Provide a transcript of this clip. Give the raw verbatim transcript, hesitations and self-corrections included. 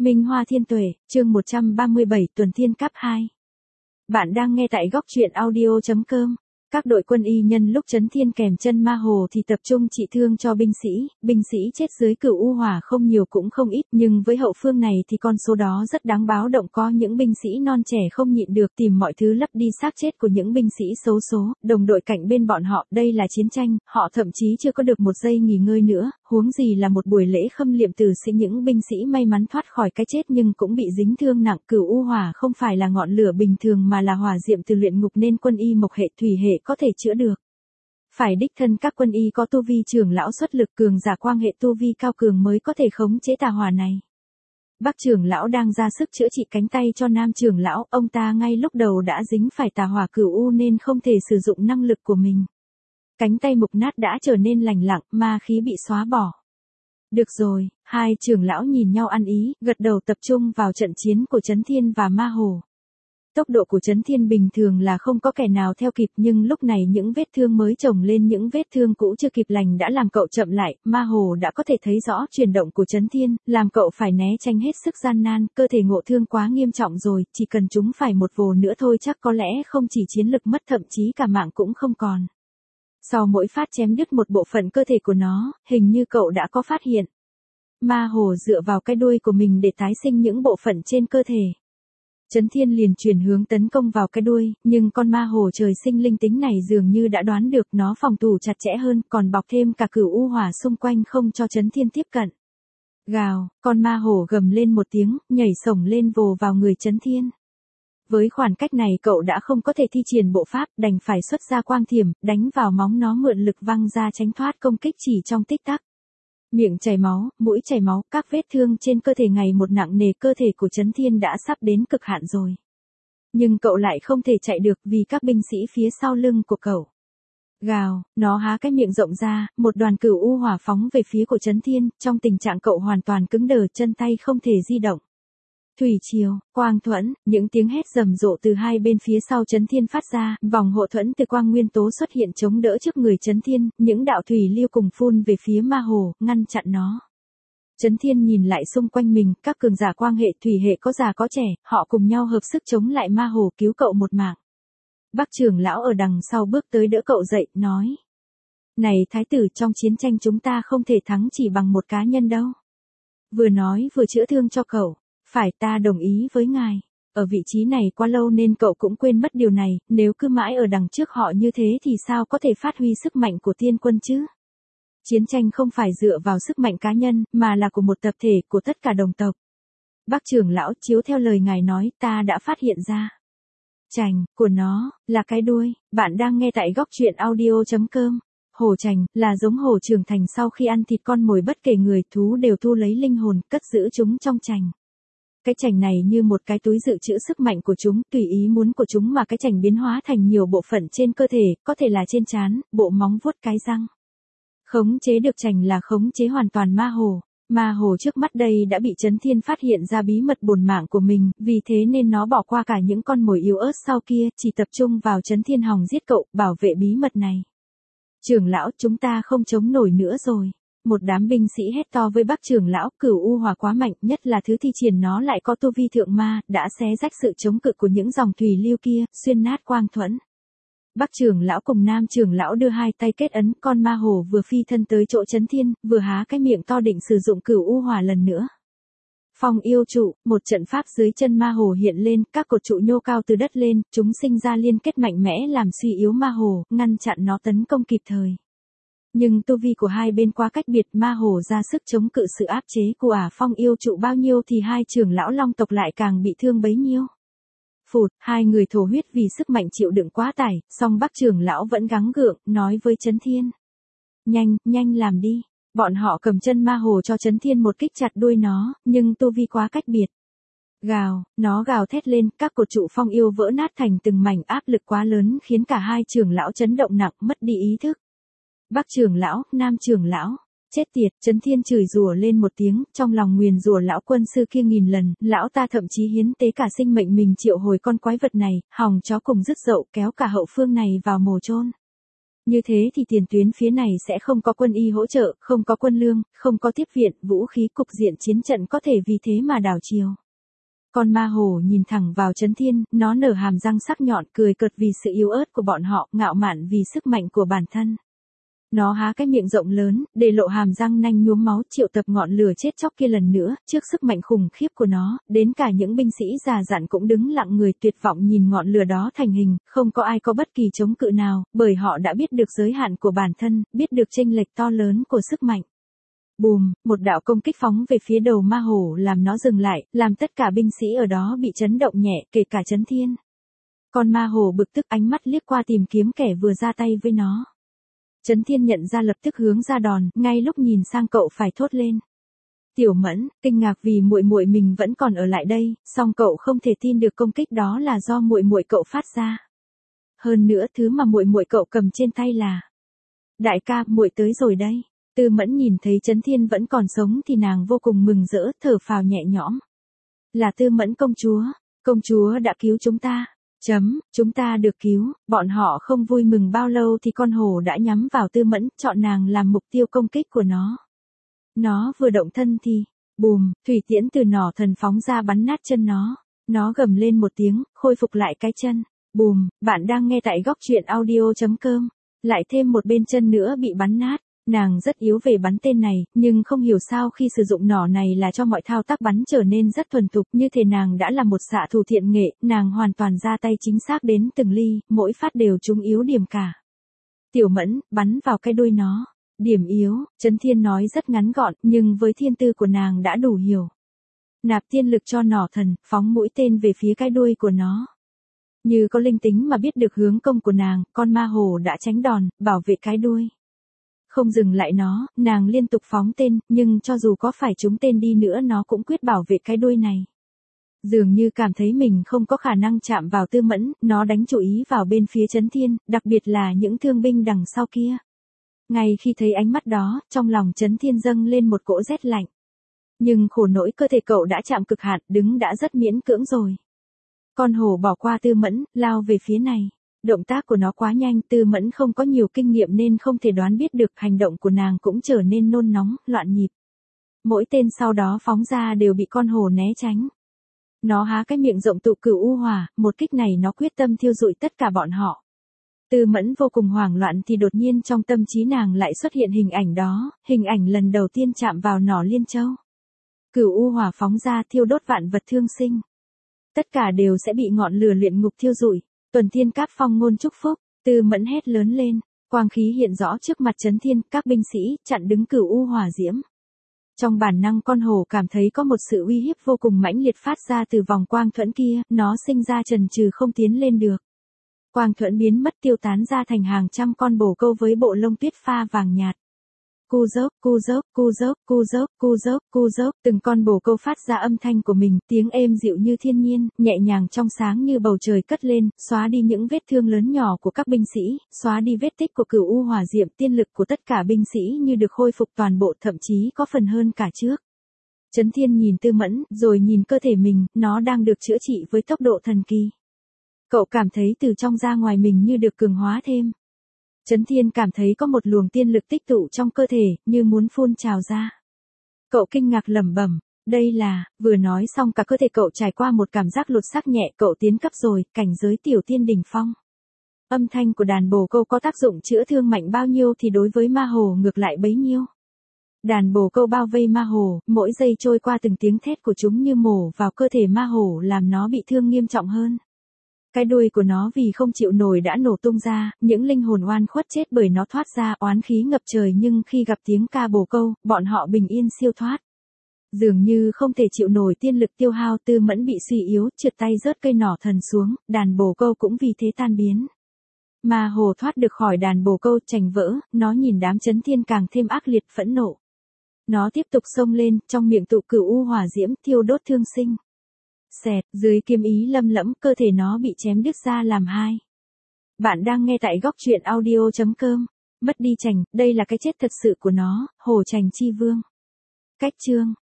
Minh Hoa Thiên Tuệ, chương một trăm ba mươi bảy Tuần Thiên Cấp hai. Bạn đang nghe tại góc truyện audio chấm com. Các đội quân y nhân lúc Trấn Thiên kèm chân Ma Hồ thì tập trung trị thương cho binh sĩ, binh sĩ chết dưới Cửu U Hỏa không nhiều cũng không ít, nhưng với hậu phương này thì con số đó rất đáng báo động, có những binh sĩ non trẻ không nhịn được tìm mọi thứ lấp đi xác chết của những binh sĩ xấu số, đồng đội cạnh bên bọn họ, đây là chiến tranh, họ thậm chí chưa có được một giây nghỉ ngơi nữa, huống gì là một buổi lễ khâm liệm tử sĩ. Những binh sĩ may mắn thoát khỏi cái chết nhưng cũng bị dính thương nặng. Cửu U Hỏa không phải là ngọn lửa bình thường mà là hỏa diệm từ luyện ngục nên quân y mộc hệ thủy hệ có thể chữa được. Phải đích thân các quân y có tu vi trưởng lão xuất lực cường giả quang hệ tu vi cao cường mới có thể khống chế tà hỏa này. Bắc trưởng lão đang ra sức chữa trị cánh tay cho Nam trưởng lão, ông ta ngay lúc đầu đã dính phải tà hỏa cửu u nên không thể sử dụng năng lực của mình. Cánh tay mục nát đã trở nên lành lặng, ma khí bị xóa bỏ. Được rồi, hai trưởng lão nhìn nhau ăn ý, gật đầu tập trung vào trận chiến của Trấn Thiên và Ma Hồ. Tốc độ của Trấn Thiên bình thường là không có kẻ nào theo kịp, nhưng lúc này những vết thương mới chồng lên những vết thương cũ chưa kịp lành đã làm cậu chậm lại. Ma Hồ đã có thể thấy rõ chuyển động của Trấn Thiên, làm cậu phải né tránh hết sức gian nan, cơ thể ngộ thương quá nghiêm trọng rồi, chỉ cần chúng phải một vồ nữa thôi chắc có lẽ không chỉ chiến lực mất thậm chí cả mạng cũng không còn. Sau mỗi phát chém đứt một bộ phận cơ thể của nó, hình như cậu đã có phát hiện. Ma Hồ dựa vào cái đuôi của mình để tái sinh những bộ phận trên cơ thể. Trấn Thiên liền chuyển hướng tấn công vào cái đuôi, nhưng con Ma Hồ trời sinh linh tính này dường như đã đoán được, nó phòng thủ chặt chẽ hơn, còn bọc thêm cả Cửu U Hỏa xung quanh không cho Trấn Thiên tiếp cận. Gào, con Ma Hồ gầm lên một tiếng, nhảy sổng lên vồ vào người Trấn Thiên. Với khoảng cách này cậu đã không có thể thi triển bộ pháp, đành phải xuất ra quang thiểm, đánh vào móng nó mượn lực văng ra tránh thoát công kích chỉ trong tích tắc. Miệng chảy máu, mũi chảy máu, các vết thương trên cơ thể ngày một nặng nề, cơ thể của Trấn Thiên đã sắp đến cực hạn rồi. Nhưng cậu lại không thể chạy được vì các binh sĩ phía sau lưng của cậu. Gào, nó há cái miệng rộng ra, một đoàn Cửu U Hỏa phóng về phía của Trấn Thiên, trong tình trạng cậu hoàn toàn cứng đờ, chân tay không thể di động. Thủy triều, quang thuẫn, những tiếng hét rầm rộ từ hai bên phía sau Trấn Thiên phát ra, vòng hộ thuẫn từ quang nguyên tố xuất hiện chống đỡ trước người Trấn Thiên, những đạo thủy lưu cùng phun về phía Ma Hồ, ngăn chặn nó. Trấn Thiên nhìn lại xung quanh mình, các cường giả quang hệ thủy hệ có già có trẻ, họ cùng nhau hợp sức chống lại Ma Hồ, cứu cậu một mạng. Bắc trưởng lão ở đằng sau bước tới đỡ cậu dậy, nói: "Này thái tử, trong chiến tranh chúng ta không thể thắng chỉ bằng một cá nhân đâu." Vừa nói vừa chữa thương cho cậu. Phải, ta đồng ý với ngài. Ở vị trí này quá lâu nên cậu cũng quên mất điều này, nếu cứ mãi ở đằng trước họ như thế thì sao có thể phát huy sức mạnh của tiên quân chứ? Chiến tranh không phải dựa vào sức mạnh cá nhân, mà là của một tập thể, của tất cả đồng tộc. Bắc trưởng lão, chiếu theo lời ngài nói, ta đã phát hiện ra. Chành, của nó, là cái đuôi. Bạn đang nghe tại góc truyện audio chấm com. Hổ chành, là giống hổ trưởng thành sau khi ăn thịt con mồi, bất kể người, thú đều thu lấy linh hồn, cất giữ chúng trong chành. Cái chành này như một cái túi dự trữ sức mạnh của chúng, tùy ý muốn của chúng mà cái chành biến hóa thành nhiều bộ phận trên cơ thể, có thể là trên trán, bộ móng vuốt, cái răng. Khống chế được chành là khống chế hoàn toàn Ma Hồ. Ma Hồ trước mắt đây đã bị Trấn Thiên phát hiện ra bí mật bổn mạng của mình, vì thế nên nó bỏ qua cả những con mồi yếu ớt sau kia, chỉ tập trung vào Trấn Thiên hòng giết cậu, bảo vệ bí mật này. Trưởng lão, chúng ta không chống nổi nữa rồi. Một đám binh sĩ hét to với Bắc trưởng lão, Cửu U Hỏa quá mạnh, nhất là thứ thi triển nó lại có tu vi thượng ma, đã xé rách sự chống cự của những dòng thủy lưu kia, xuyên nát quang thuẫn. Bắc trưởng lão cùng Nam trưởng lão đưa hai tay kết ấn, con Ma Hồ vừa phi thân tới chỗ Trấn Thiên, vừa há cái miệng to định sử dụng Cửu U Hỏa lần nữa. Phong yêu trụ, một trận pháp dưới chân Ma Hồ hiện lên, các cột trụ nhô cao từ đất lên, chúng sinh ra liên kết mạnh mẽ làm suy yếu Ma Hồ, ngăn chặn nó tấn công kịp thời. Nhưng tu vi của hai bên quá cách biệt, Ma Hồ ra sức chống cự sự áp chế của ả phong yêu trụ bao nhiêu thì hai trưởng lão long tộc lại càng bị thương bấy nhiêu. Phụt, hai người thổ huyết vì sức mạnh chịu đựng quá tải, song Bắc trưởng lão vẫn gắng gượng, nói với Trấn Thiên: "Nhanh, nhanh làm đi." Bọn họ cầm chân Ma Hồ cho Trấn Thiên một kích chặt đuôi nó, nhưng tu vi quá cách biệt. Gào, nó gào thét lên, các cột trụ phong yêu vỡ nát thành từng mảnh, áp lực quá lớn khiến cả hai trưởng lão chấn động nặng, mất đi ý thức. Bắc trưởng lão, Nam trưởng lão, chết tiệt, Trấn Thiên chửi rủa lên một tiếng, trong lòng nguyền rủa lão quân sư kia nghìn lần, lão ta thậm chí hiến tế cả sinh mệnh mình triệu hồi con quái vật này, hòng chó cùng dứt dậu, kéo cả hậu phương này vào mồ chôn. Như thế thì tiền tuyến phía này sẽ không có quân y hỗ trợ, không có quân lương, không có tiếp viện, vũ khí, cục diện chiến trận có thể vì thế mà đảo chiều. Con ma hổ nhìn thẳng vào Chấn Thiên, nó nở hàm răng sắc nhọn, cười cợt vì sự yếu ớt của bọn họ, ngạo mạn vì sức mạnh của bản thân. Nó há cái miệng rộng lớn, để lộ hàm răng nanh nhuốm máu, triệu tập ngọn lửa chết chóc kia lần nữa, trước sức mạnh khủng khiếp của nó, đến cả những binh sĩ già dặn cũng đứng lặng người tuyệt vọng nhìn ngọn lửa đó thành hình, không có ai có bất kỳ chống cự nào, bởi họ đã biết được giới hạn của bản thân, biết được chênh lệch to lớn của sức mạnh. Bùm, một đạo công kích phóng về phía đầu ma hổ làm nó dừng lại, làm tất cả binh sĩ ở đó bị chấn động nhẹ, kể cả Chấn Thiên. Con ma hổ bực tức ánh mắt liếc qua tìm kiếm kẻ vừa ra tay với nó. Chấn Thiên nhận ra lập tức hướng ra đòn, ngay lúc nhìn sang cậu phải thốt lên. Tiểu Mẫn, kinh ngạc vì muội muội mình vẫn còn ở lại đây, song cậu không thể tin được công kích đó là do muội muội cậu phát ra. Hơn nữa thứ mà muội muội cậu cầm trên tay là. Đại ca, muội tới rồi đây. Tư Mẫn nhìn thấy Chấn Thiên vẫn còn sống thì nàng vô cùng mừng rỡ, thở phào nhẹ nhõm. Là Tư Mẫn công chúa, công chúa đã cứu chúng ta. Chấm, chúng ta được cứu, bọn họ không vui mừng bao lâu thì con hổ đã nhắm vào Tư Mẫn, chọn nàng làm mục tiêu công kích của nó. Nó vừa động thân thì, bùm, thủy tiễn từ nỏ thần phóng ra bắn nát chân nó. Nó gầm lên một tiếng, khôi phục lại cái chân. Bùm, bạn đang nghe tại góc truyện audio chấm com. Lại thêm một bên chân nữa bị bắn nát. Nàng rất yếu về bắn tên này, nhưng không hiểu sao khi sử dụng nỏ này là cho mọi thao tác bắn trở nên rất thuần thục, như thể nàng đã là một xạ thủ thiện nghệ, nàng hoàn toàn ra tay chính xác đến từng ly, mỗi phát đều trúng yếu điểm cả. Tiểu Mẫn, bắn vào cái đuôi nó. Điểm yếu, Chấn Thiên nói rất ngắn gọn, nhưng với thiên tư của nàng đã đủ hiểu. Nạp thiên lực cho nỏ thần, phóng mũi tên về phía cái đuôi của nó. Như có linh tính mà biết được hướng công của nàng, con ma hổ đã tránh đòn, bảo vệ cái đuôi. Không dừng lại nó, nàng liên tục phóng tên, nhưng cho dù có phải trúng tên đi nữa nó cũng quyết bảo vệ cái đuôi này. Dường như cảm thấy mình không có khả năng chạm vào Tư Mẫn, nó đánh chú ý vào bên phía Chấn Thiên, đặc biệt là những thương binh đằng sau kia. Ngay khi thấy ánh mắt đó, trong lòng Chấn Thiên dâng lên một cỗ rét lạnh. Nhưng khổ nỗi cơ thể cậu đã chạm cực hạn, đứng đã rất miễn cưỡng rồi. Con hổ bỏ qua Tư Mẫn, lao về phía này. Động tác của nó quá nhanh, Tư Mẫn không có nhiều kinh nghiệm nên không thể đoán biết được, hành động của nàng cũng trở nên nôn nóng, loạn nhịp. Mỗi tên sau đó phóng ra đều bị con hổ né tránh. Nó há cái miệng rộng tụ cửu u hỏa, một kích này nó quyết tâm thiêu rụi tất cả bọn họ. Tư Mẫn vô cùng hoảng loạn thì đột nhiên trong tâm trí nàng lại xuất hiện hình ảnh đó, hình ảnh lần đầu tiên chạm vào nỏ Liên Châu. Cửu u hỏa phóng ra thiêu đốt vạn vật thương sinh. Tất cả đều sẽ bị ngọn lửa luyện ngục thiêu rụi. Tuần Thiên Cáp phong ngôn chúc phúc, Tư Mẫn hét lớn lên, quang khí hiện rõ trước mặt Chấn Thiên, các binh sĩ chặn đứng cửu u hỏa diễm. Trong bản năng con hổ cảm thấy có một sự uy hiếp vô cùng mãnh liệt phát ra từ vòng quang thuẫn kia, nó sinh ra chần chừ không tiến lên được. Quang thuẫn biến mất tiêu tán ra thành hàng trăm con bồ câu với bộ lông tuyết pha vàng nhạt. Cu dốc, cu dốc, cu dốc, cu dốc, cu dốc, cu dốc, từng con bồ câu phát ra âm thanh của mình, tiếng êm dịu như thiên nhiên, nhẹ nhàng trong sáng như bầu trời cất lên, xóa đi những vết thương lớn nhỏ của các binh sĩ, xóa đi vết tích của cửu u hỏa diệm, tiên lực của tất cả binh sĩ như được khôi phục toàn bộ, thậm chí có phần hơn cả trước. Chấn Thiên nhìn Tư Mẫn, rồi nhìn cơ thể mình, nó đang được chữa trị với tốc độ thần kỳ. Cậu cảm thấy từ trong ra ngoài mình như được cường hóa thêm. Chấn Thiên cảm thấy có một luồng tiên lực tích tụ trong cơ thể, như muốn phun trào ra. Cậu kinh ngạc lẩm bẩm, đây là, vừa nói xong cả cơ thể cậu trải qua một cảm giác lột xác nhẹ, cậu tiến cấp rồi, cảnh giới tiểu tiên đỉnh phong. Âm thanh của đàn bồ câu có tác dụng chữa thương mạnh bao nhiêu thì đối với ma hồ ngược lại bấy nhiêu. Đàn bồ câu bao vây ma hồ, mỗi giây trôi qua từng tiếng thét của chúng như mổ vào cơ thể ma hồ làm nó bị thương nghiêm trọng hơn. Cái đuôi của nó vì không chịu nổi đã nổ tung ra, những linh hồn oan khuất chết bởi nó thoát ra oán khí ngập trời, nhưng khi gặp tiếng ca bồ câu, bọn họ bình yên siêu thoát. Dường như không thể chịu nổi tiên lực tiêu hao, Tư Mẫn bị suy yếu, trượt tay rớt cây nỏ thần xuống, đàn bồ câu cũng vì thế tan biến. Ma hồ thoát được khỏi đàn bồ câu chành vỡ, nó nhìn đám Chấn Thiên càng thêm ác liệt phẫn nộ. Nó tiếp tục xông lên, trong miệng tụ cửu u hỏa diễm thiêu đốt thương sinh. Xẹt, dưới kiếm ý lâm lẫm, cơ thể nó bị chém đứt ra làm hai. Bạn đang nghe tại góc truyện audio chấm com. Mất đi chành, đây là cái chết thật sự của nó, hổ chành chi vương. Cách chương